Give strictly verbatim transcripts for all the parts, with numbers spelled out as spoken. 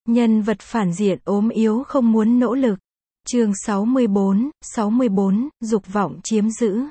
Nhân vật phản diện ốm yếu không muốn nỗ lực. Chương sáu mươi bốn, sáu mươi bốn, dục vọng chiếm giữ.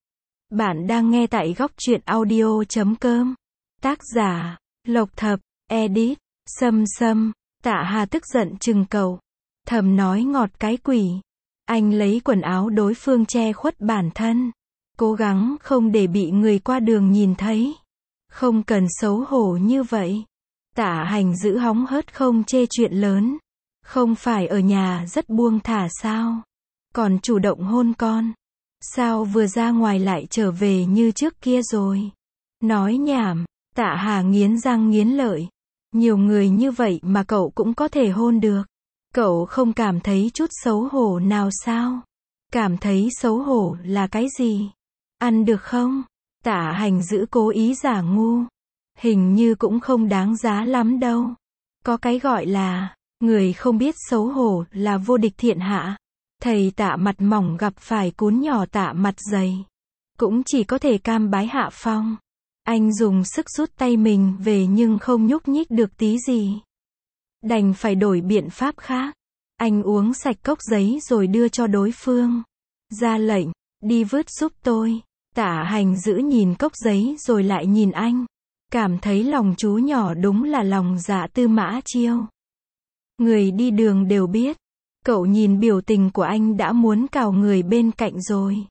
Bạn đang nghe tại góc truyện audio chấm com. Tác giả, Lộc Thập, edit, Sâm Sâm. Tạ Hà tức giận chừng cậu. Thầm nói ngọt cái quỷ. Anh lấy quần áo đối phương che khuất bản thân. Cố gắng không để bị người qua đường nhìn thấy. Không cần xấu hổ như vậy. Tạ Hành giữ hóng hớt không chê chuyện lớn. Không phải ở nhà rất buông thả sao? Còn chủ động hôn con. Sao vừa ra ngoài lại trở về như trước kia rồi? Nói nhảm. Tạ Hà nghiến răng nghiến lợi. Nhiều người như vậy mà cậu cũng có thể hôn được. Cậu không cảm thấy chút xấu hổ nào sao? Cảm thấy xấu hổ là cái gì? Ăn được không? Tạ Hành giữ cố ý giả ngu. Hình như cũng không đáng giá lắm đâu. Có cái gọi là, người không biết xấu hổ là vô địch thiên hạ. Thầy Tạ mặt mỏng gặp phải cún nhỏ Tạ mặt dày. Cũng chỉ có thể cam bái hạ phong. Anh dùng sức rút tay mình về nhưng không nhúc nhích được tí gì. Đành phải đổi biện pháp khác. Anh uống sạch cốc giấy rồi đưa cho đối phương. Ra lệnh, đi vứt giúp tôi. Tạ Hành giữ nhìn cốc giấy rồi lại nhìn anh. Cảm thấy lòng chú nhỏ đúng là lòng dạ Tư Mã Chiêu. Người đi đường đều biết. Cậu nhìn biểu tình của anh đã muốn cào người bên cạnh rồi.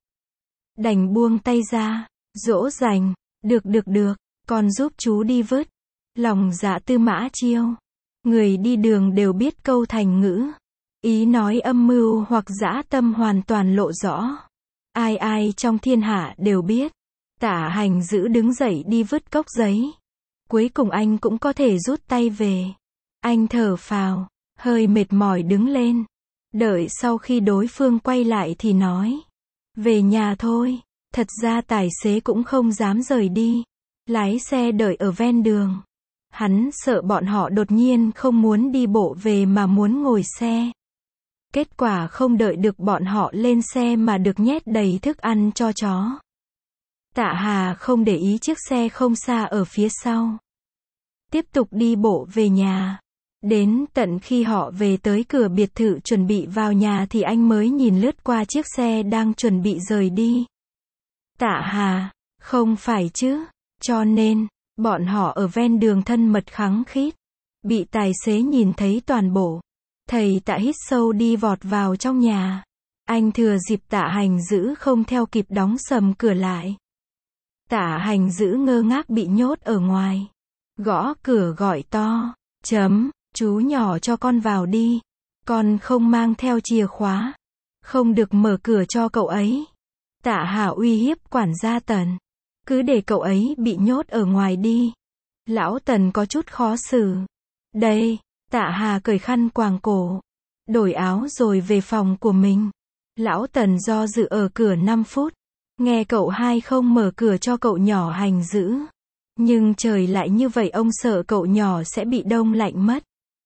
Đành buông tay ra, dỗ dành. Được được được, con giúp chú đi vứt. Lòng dạ Tư Mã Chiêu. Người đi đường đều biết câu thành ngữ. Ý nói âm mưu hoặc dã tâm hoàn toàn lộ rõ. Ai ai trong thiên hạ đều biết. Tạ Hành giữ đứng dậy đi vứt cốc giấy. Cuối cùng anh cũng có thể rút tay về. Anh thở phào, hơi mệt mỏi đứng lên. Đợi sau khi đối phương quay lại thì nói. Về nhà thôi. Thật ra tài xế cũng không dám rời đi. Lái xe đợi ở ven đường. Hắn sợ bọn họ đột nhiên không muốn đi bộ về mà muốn ngồi xe. Kết quả không đợi được bọn họ lên xe mà được nhét đầy thức ăn cho chó. Tạ Hà không để ý chiếc xe không xa ở phía sau. Tiếp tục đi bộ về nhà. Đến tận khi họ về tới cửa biệt thự chuẩn bị vào nhà thì anh mới nhìn lướt qua chiếc xe đang chuẩn bị rời đi. Tạ Hà, không phải chứ, cho nên, bọn họ ở ven đường thân mật khăng khít. Bị tài xế nhìn thấy toàn bộ. Thầy Tạ hít sâu đi vọt vào trong nhà. Anh thừa dịp Tạ Hành giữ không theo kịp đóng sầm cửa lại. Tạ Hành giữ ngơ ngác bị nhốt ở ngoài. Gõ cửa gọi to, chấm, chú nhỏ cho con vào đi. Con không mang theo chìa khóa. Không được mở cửa cho cậu ấy. Tạ Hà uy hiếp quản gia Tần. Cứ để cậu ấy bị nhốt ở ngoài đi. Lão Tần có chút khó xử. Đây, Tạ Hà cởi khăn quàng cổ. Đổi áo rồi về phòng của mình. Lão Tần do dự ở cửa năm phút. Nghe cậu hai không mở cửa cho cậu nhỏ Hành giữ. Nhưng trời lại như vậy ông sợ cậu nhỏ sẽ bị đông lạnh mất.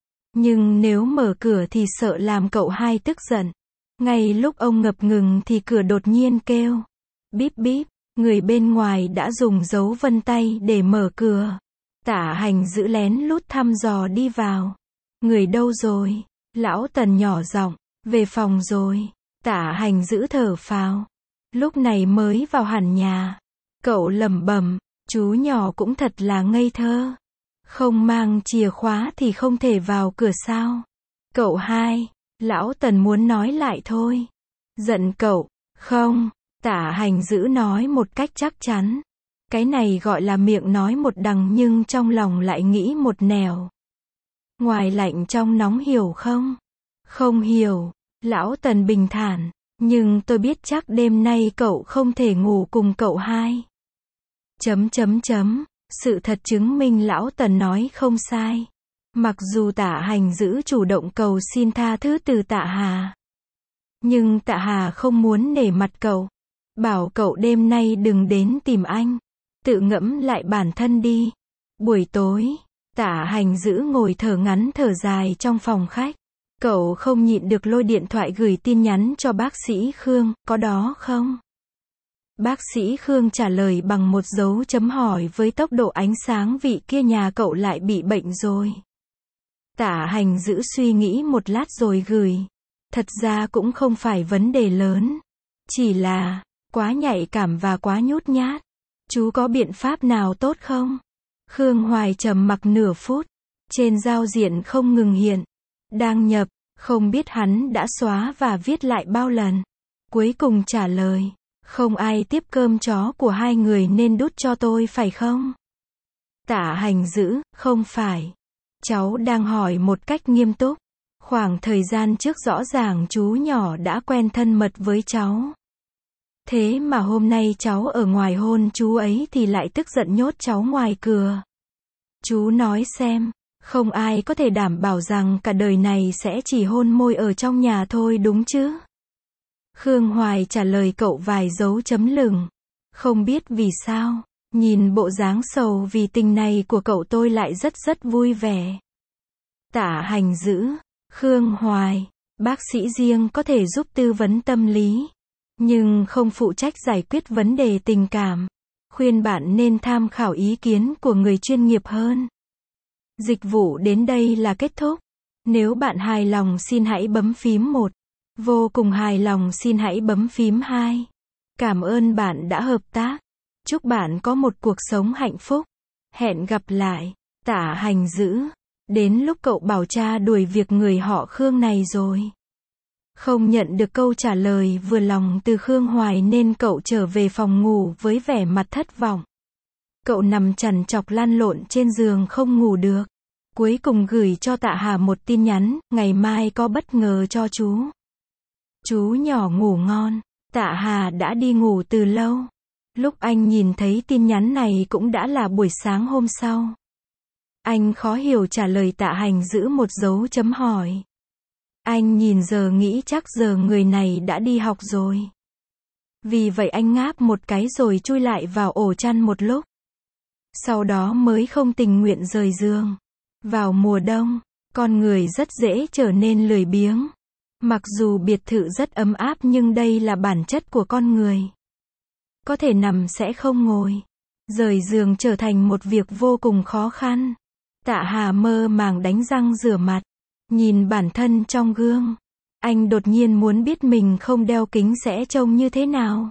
Nhưng nếu mở cửa thì sợ làm cậu hai tức giận. Ngay lúc ông ngập ngừng thì cửa đột nhiên kêu. Bíp bíp, người bên ngoài đã dùng dấu vân tay để mở cửa. Tạ Hành giữ lén lút thăm dò đi vào. Người đâu rồi? Lão Tần nhỏ giọng, về phòng rồi. Tạ Hành giữ thở phào. Lúc này mới vào hẳn nhà. Cậu lẩm bẩm, chú nhỏ cũng thật là ngây thơ. Không mang chìa khóa thì không thể vào cửa sao? Cậu hai, Lão Tần muốn nói lại thôi. Giận cậu, không, Tạ Hành giữ nói một cách chắc chắn. Cái này gọi là miệng nói một đằng nhưng trong lòng lại nghĩ một nẻo. Ngoài lạnh trong nóng hiểu không? Không hiểu, Lão Tần bình thản. Nhưng tôi biết chắc đêm nay cậu không thể ngủ cùng cậu hai. Chấm chấm chấm, sự thật chứng minh Lão Tần nói không sai. Mặc dù Tạ Hành giữ chủ động cầu xin tha thứ từ Tạ Hà. Nhưng Tạ Hà không muốn nể mặt cậu. Bảo cậu đêm nay đừng đến tìm anh. Tự ngẫm lại bản thân đi. Buổi tối, Tạ Hành giữ ngồi thở ngắn thở dài trong phòng khách. Cậu không nhịn được lôi điện thoại gửi tin nhắn cho bác sĩ Khương, có đó không? Bác sĩ Khương trả lời bằng một dấu chấm hỏi với tốc độ ánh sáng vị kia nhà cậu lại bị bệnh rồi. Tạ Hành giữ suy nghĩ một lát rồi gửi. Thật ra cũng không phải vấn đề lớn. Chỉ là, quá nhạy cảm và quá nhút nhát. Chú có biện pháp nào tốt không? Khương Hoài trầm mặc nửa phút. Trên giao diện không ngừng hiện. Đang nhập, không biết hắn đã xóa và viết lại bao lần. Cuối cùng trả lời. Không ai tiếp cơm chó của hai người nên đút cho tôi phải không? Tạ Hành giữ, không phải. Cháu đang hỏi một cách nghiêm túc. Khoảng thời gian trước rõ ràng chú nhỏ đã quen thân mật với cháu. Thế mà hôm nay cháu ở ngoài hôn chú ấy thì lại tức giận nhốt cháu ngoài cửa. Chú nói xem, không ai có thể đảm bảo rằng cả đời này sẽ chỉ hôn môi ở trong nhà thôi đúng chứ? Khương Hoài trả lời cậu vài dấu chấm lửng. Không biết vì sao, nhìn bộ dáng sầu vì tình này của cậu tôi lại rất rất vui vẻ. Tạ Hành giữ, Khương Hoài, bác sĩ riêng có thể giúp tư vấn tâm lý, nhưng không phụ trách giải quyết vấn đề tình cảm. Khuyên bạn nên tham khảo ý kiến của người chuyên nghiệp hơn. Dịch vụ đến đây là kết thúc. Nếu bạn hài lòng xin hãy bấm phím một. Vô cùng hài lòng xin hãy bấm phím hai. Cảm ơn bạn đã hợp tác. Chúc bạn có một cuộc sống hạnh phúc. Hẹn gặp lại. Tạ Hành giữ. Đến lúc cậu bảo cha đuổi việc người họ Khương này rồi. Không nhận được câu trả lời vừa lòng từ Khương Hoài nên cậu trở về phòng ngủ với vẻ mặt thất vọng. Cậu nằm trằn trọc lăn lộn trên giường không ngủ được. Cuối cùng gửi cho Tạ Hà một tin nhắn, ngày mai có bất ngờ cho chú. Chú nhỏ ngủ ngon. Tạ Hà đã đi ngủ từ lâu. Lúc anh nhìn thấy tin nhắn này cũng đã là buổi sáng hôm sau. Anh khó hiểu trả lời Tạ Hành giữ một dấu chấm hỏi. Anh nhìn giờ nghĩ chắc giờ người này đã đi học rồi. Vì vậy anh ngáp một cái rồi chui lại vào ổ chăn một lúc. Sau đó mới không tình nguyện rời giường. Vào mùa đông, con người rất dễ trở nên lười biếng. Mặc dù biệt thự rất ấm áp nhưng đây là bản chất của con người. Có thể nằm sẽ không ngồi. Rời giường trở thành một việc vô cùng khó khăn. Tạ Hà mơ màng đánh răng rửa mặt. Nhìn bản thân trong gương. Anh đột nhiên muốn biết mình không đeo kính sẽ trông như thế nào.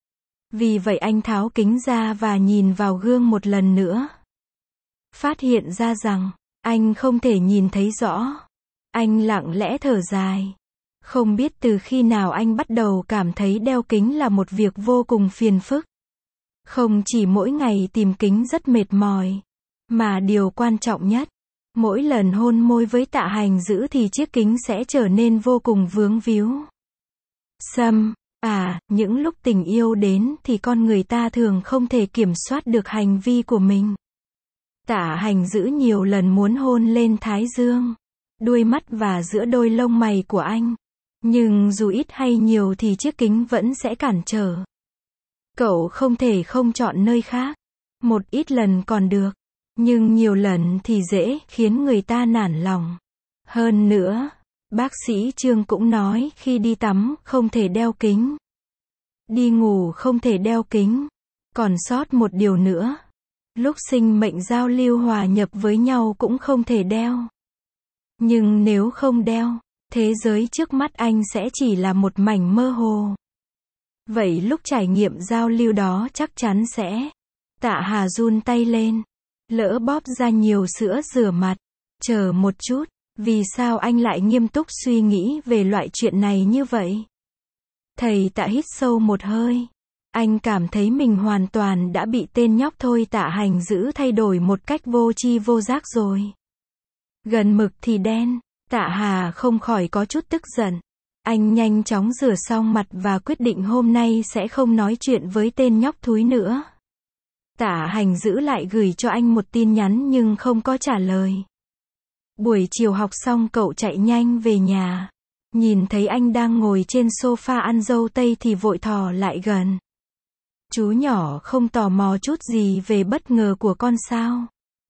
Vì vậy anh tháo kính ra và nhìn vào gương một lần nữa. Phát hiện ra rằng, anh không thể nhìn thấy rõ. Anh lặng lẽ thở dài. Không biết từ khi nào anh bắt đầu cảm thấy đeo kính là một việc vô cùng phiền phức. Không chỉ mỗi ngày tìm kính rất mệt mỏi, mà điều quan trọng nhất, mỗi lần hôn môi với Tạ Hành giữ thì chiếc kính sẽ trở nên vô cùng vướng víu. Sâm, à, những lúc tình yêu đến thì con người ta thường không thể kiểm soát được hành vi của mình. Tạ Hành giữ nhiều lần muốn hôn lên thái dương, đuôi mắt và giữa đôi lông mày của anh. Nhưng dù ít hay nhiều thì chiếc kính vẫn sẽ cản trở. Cậu không thể không chọn nơi khác. Một ít lần còn được. Nhưng nhiều lần thì dễ khiến người ta nản lòng. Hơn nữa, bác sĩ Trương cũng nói khi đi tắm không thể đeo kính. Đi ngủ không thể đeo kính. Còn sót một điều nữa. Lúc sinh mệnh giao lưu hòa nhập với nhau cũng không thể đeo. Nhưng nếu không đeo, thế giới trước mắt anh sẽ chỉ là một mảnh mơ hồ. Vậy lúc trải nghiệm giao lưu đó chắc chắn sẽ. Tạ Hà run tay lên. Lỡ bóp ra nhiều sữa rửa mặt. Chờ một chút, vì sao anh lại nghiêm túc suy nghĩ về loại chuyện này như vậy? Thầy Tạ hít sâu một hơi. Anh cảm thấy mình hoàn toàn đã bị tên nhóc thôi Tạ Hành giữ thay đổi một cách vô tri vô giác rồi. Gần mực thì đen. Tạ Hà không khỏi có chút tức giận. Anh nhanh chóng rửa xong mặt và quyết định hôm nay sẽ không nói chuyện với tên nhóc thúi nữa. Tạ Hành giữ lại gửi cho anh một tin nhắn nhưng không có trả lời. Buổi chiều học xong cậu chạy nhanh về nhà. Nhìn thấy anh đang ngồi trên sofa ăn dâu tây thì vội thò lại gần. Chú nhỏ không tò mò chút gì về bất ngờ của con sao?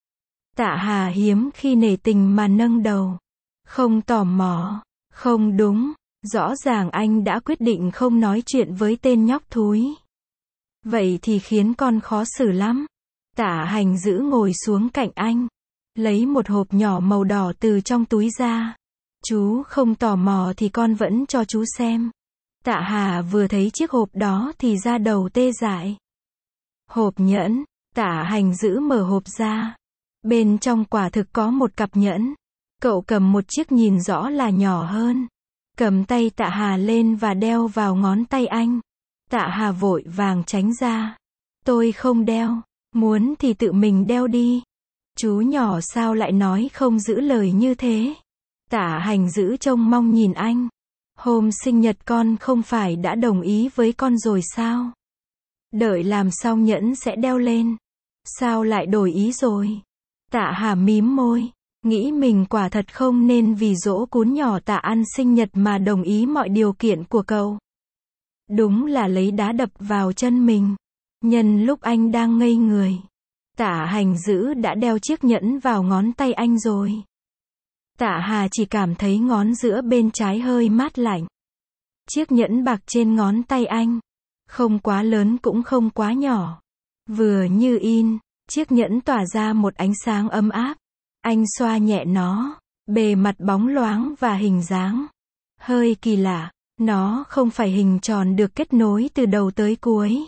Tạ Hà hiếm khi nể tình mà nâng đầu. Không tò mò. Không đúng. Rõ ràng anh đã quyết định không nói chuyện với tên nhóc thúi. Vậy thì khiến con khó xử lắm. Tạ Hành giữ ngồi xuống cạnh anh. lấy một hộp nhỏ màu đỏ từ trong túi ra. Chú không tò mò thì con vẫn cho chú xem. Tạ Hà vừa thấy chiếc hộp đó thì da đầu tê dại. Hộp nhẫn, Tạ Hành giữ mở hộp ra. Bên trong quả thực có một cặp nhẫn. Cậu cầm một chiếc nhìn rõ là nhỏ hơn. Cầm tay Tạ Hà lên và đeo vào ngón tay anh. Tạ Hà vội vàng tránh ra. Tôi không đeo, muốn thì tự mình đeo đi. Chú nhỏ sao lại nói không giữ lời như thế? Tạ Hành giữ trông mong nhìn anh. Hôm sinh nhật con không phải đã đồng ý với con rồi sao? Đợi làm xong nhẫn sẽ đeo lên. Sao lại đổi ý rồi? Tạ Hà mím môi, nghĩ mình quả thật không nên vì dỗ cún nhỏ Tạ ăn sinh nhật mà đồng ý mọi điều kiện của cậu. Đúng là lấy đá đập vào chân mình. Nhân lúc anh đang ngây người, Tạ Hành giữ đã đeo chiếc nhẫn vào ngón tay anh rồi. Tạ Hà chỉ cảm thấy ngón giữa bên trái hơi mát lạnh. Chiếc nhẫn bạc trên ngón tay anh, không quá lớn cũng không quá nhỏ. Vừa như in, chiếc nhẫn tỏa ra một ánh sáng ấm áp. Anh xoa nhẹ nó, bề mặt bóng loáng và hình dáng hơi kỳ lạ. Nó không phải hình tròn được kết nối từ đầu tới cuối,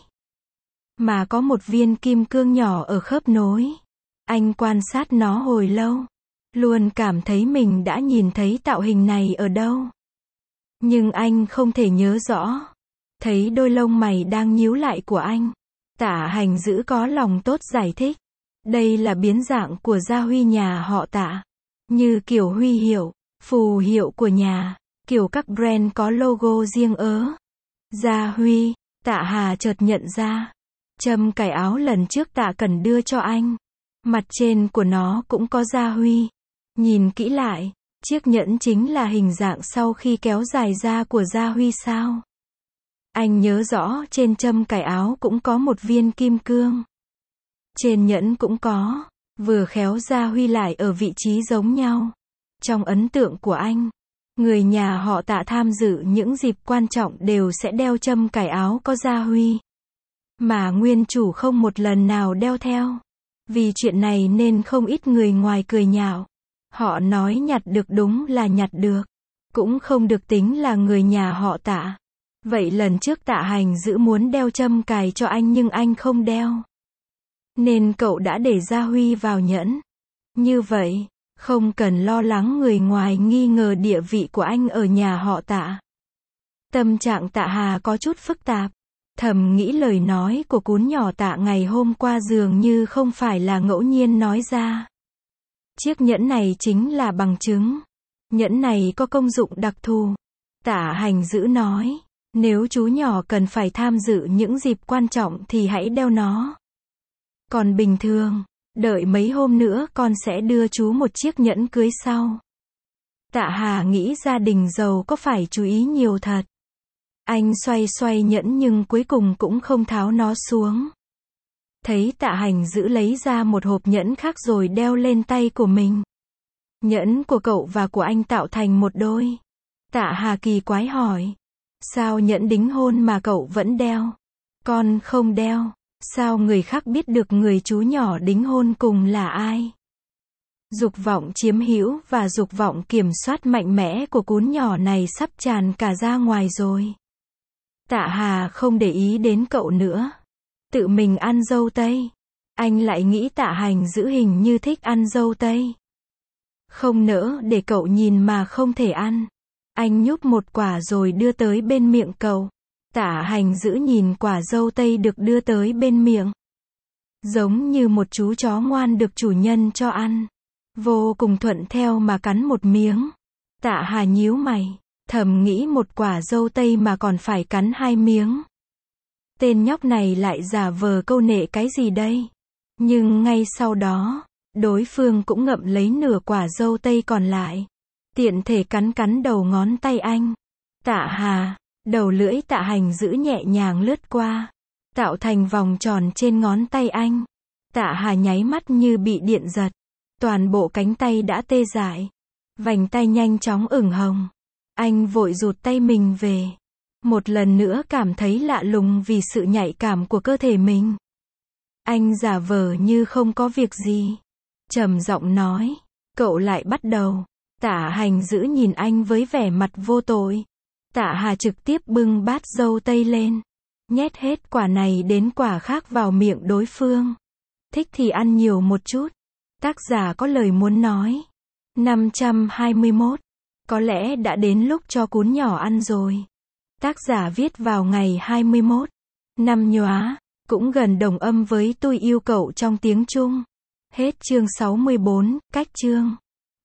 mà có một viên kim cương nhỏ ở khớp nối. Anh quan sát nó hồi lâu, luôn cảm thấy mình đã nhìn thấy tạo hình này ở đâu. Nhưng anh không thể nhớ rõ. Thấy đôi lông mày đang nhíu lại của anh, Tạ Hành giữ có lòng tốt giải thích. Đây là biến dạng của gia huy nhà họ Tạ. Như kiểu huy hiệu, phù hiệu của nhà, kiểu các brand có logo riêng ớ. Gia huy, Tạ Hà chợt nhận ra. Châm cài áo lần trước Tạ Cẩn đưa cho anh, mặt trên của nó cũng có gia huy. Nhìn kỹ lại, chiếc nhẫn chính là hình dạng sau khi kéo dài da của gia huy sao? Anh nhớ rõ trên châm cài áo cũng có một viên kim cương. Trên nhẫn cũng có, vừa khéo gia huy lại ở vị trí giống nhau. Trong ấn tượng của anh, người nhà họ Tạ tham dự những dịp quan trọng đều sẽ đeo châm cài áo có gia huy. Mà nguyên chủ không một lần nào đeo theo. Vì chuyện này nên không ít người ngoài cười nhạo. Họ nói nhặt được đúng là nhặt được, cũng không được tính là người nhà họ Tạ. Vậy lần trước Tạ Hành giữ muốn đeo châm cài cho anh nhưng anh không đeo, nên cậu đã để gia huy vào nhẫn. Như vậy, không cần lo lắng người ngoài nghi ngờ địa vị của anh ở nhà họ Tạ. Tâm trạng Tạ Hà có chút phức tạp. Thầm nghĩ lời nói của cún nhỏ Tạ ngày hôm qua dường như không phải là ngẫu nhiên nói ra. Chiếc nhẫn này chính là bằng chứng. Nhẫn này có công dụng đặc thù. Tạ Hành giữ nói, nếu chú nhỏ cần phải tham dự những dịp quan trọng thì hãy đeo nó. Còn bình thường, đợi mấy hôm nữa con sẽ đưa chú một chiếc nhẫn cưới sau. Tạ Hà nghĩ gia đình giàu có phải chú ý nhiều thật. Anh xoay xoay nhẫn nhưng cuối cùng cũng không tháo nó xuống. Thấy Tạ Hành giữ lấy ra một hộp nhẫn khác rồi đeo lên tay của mình. Nhẫn của cậu và của anh tạo thành một đôi. Tạ Hà kỳ quái hỏi. Sao nhẫn đính hôn mà cậu vẫn đeo? Con không đeo. Sao người khác biết được người chú nhỏ đính hôn cùng là ai? Dục vọng chiếm hữu và dục vọng kiểm soát mạnh mẽ của cún nhỏ này sắp tràn cả ra ngoài rồi. Tạ Hà không để ý đến cậu nữa. Tự mình ăn dâu tây. Anh lại nghĩ Tạ Hành giữ hình như thích ăn dâu tây. Không nỡ để cậu nhìn mà không thể ăn. Anh nhúc một quả rồi đưa tới bên miệng cậu. Tạ Hành giữ nhìn quả dâu tây được đưa tới bên miệng. Giống như một chú chó ngoan được chủ nhân cho ăn. Vô cùng thuận theo mà cắn một miếng. Tạ Hà nhíu mày. Thầm nghĩ một quả dâu tây mà còn phải cắn hai miếng. Tên nhóc này lại giả vờ câu nệ cái gì đây? Nhưng ngay sau đó, đối phương cũng ngậm lấy nửa quả dâu tây còn lại. Tiện thể cắn cắn đầu ngón tay anh. Tạ Hà, đầu lưỡi Tạ Hành giữ nhẹ nhàng lướt qua, tạo thành vòng tròn trên ngón tay anh. Tạ Hà nháy mắt như bị điện giật. Toàn bộ cánh tay đã tê dại. Vành tay nhanh chóng ửng hồng. Anh vội rụt tay mình về. Một lần nữa cảm thấy lạ lùng vì sự nhạy cảm của cơ thể mình. Anh giả vờ như không có việc gì. trầm giọng nói. Cậu lại bắt đầu. Tạ Hành giữ nhìn anh với vẻ mặt vô tội. Tạ Hà trực tiếp bưng bát dâu tây lên. Nhét hết quả này đến quả khác vào miệng đối phương. Thích thì ăn nhiều một chút. Tác giả có lời muốn nói. năm trăm hai mươi mốt. Có lẽ đã đến lúc cho cún nhỏ ăn rồi. Tác giả viết vào ngày hai mươi mốt. Năm Nhoá. Cũng gần đồng âm với tôi yêu cậu trong tiếng Trung. Hết chương sáu mươi bốn, cách chương.